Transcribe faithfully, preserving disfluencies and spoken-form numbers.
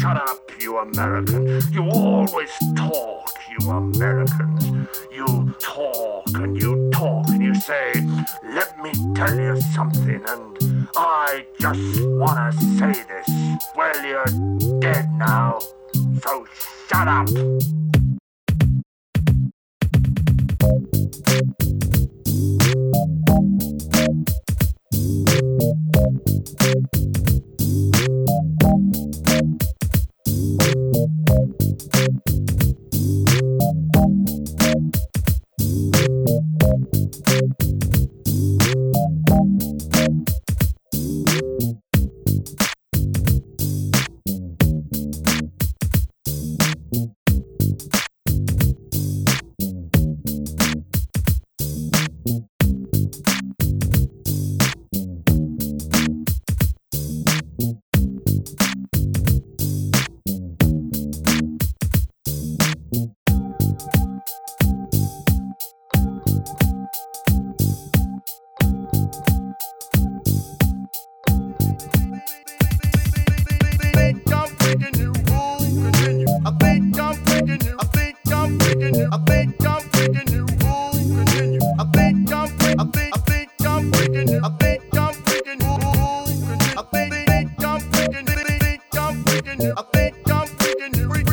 shut up, you American. You always talk, you Americans. You talk and you talk and you say, let me tell you something, and I just wanna say this. Well, you're dead now, so shut up. I think I'm freaking you.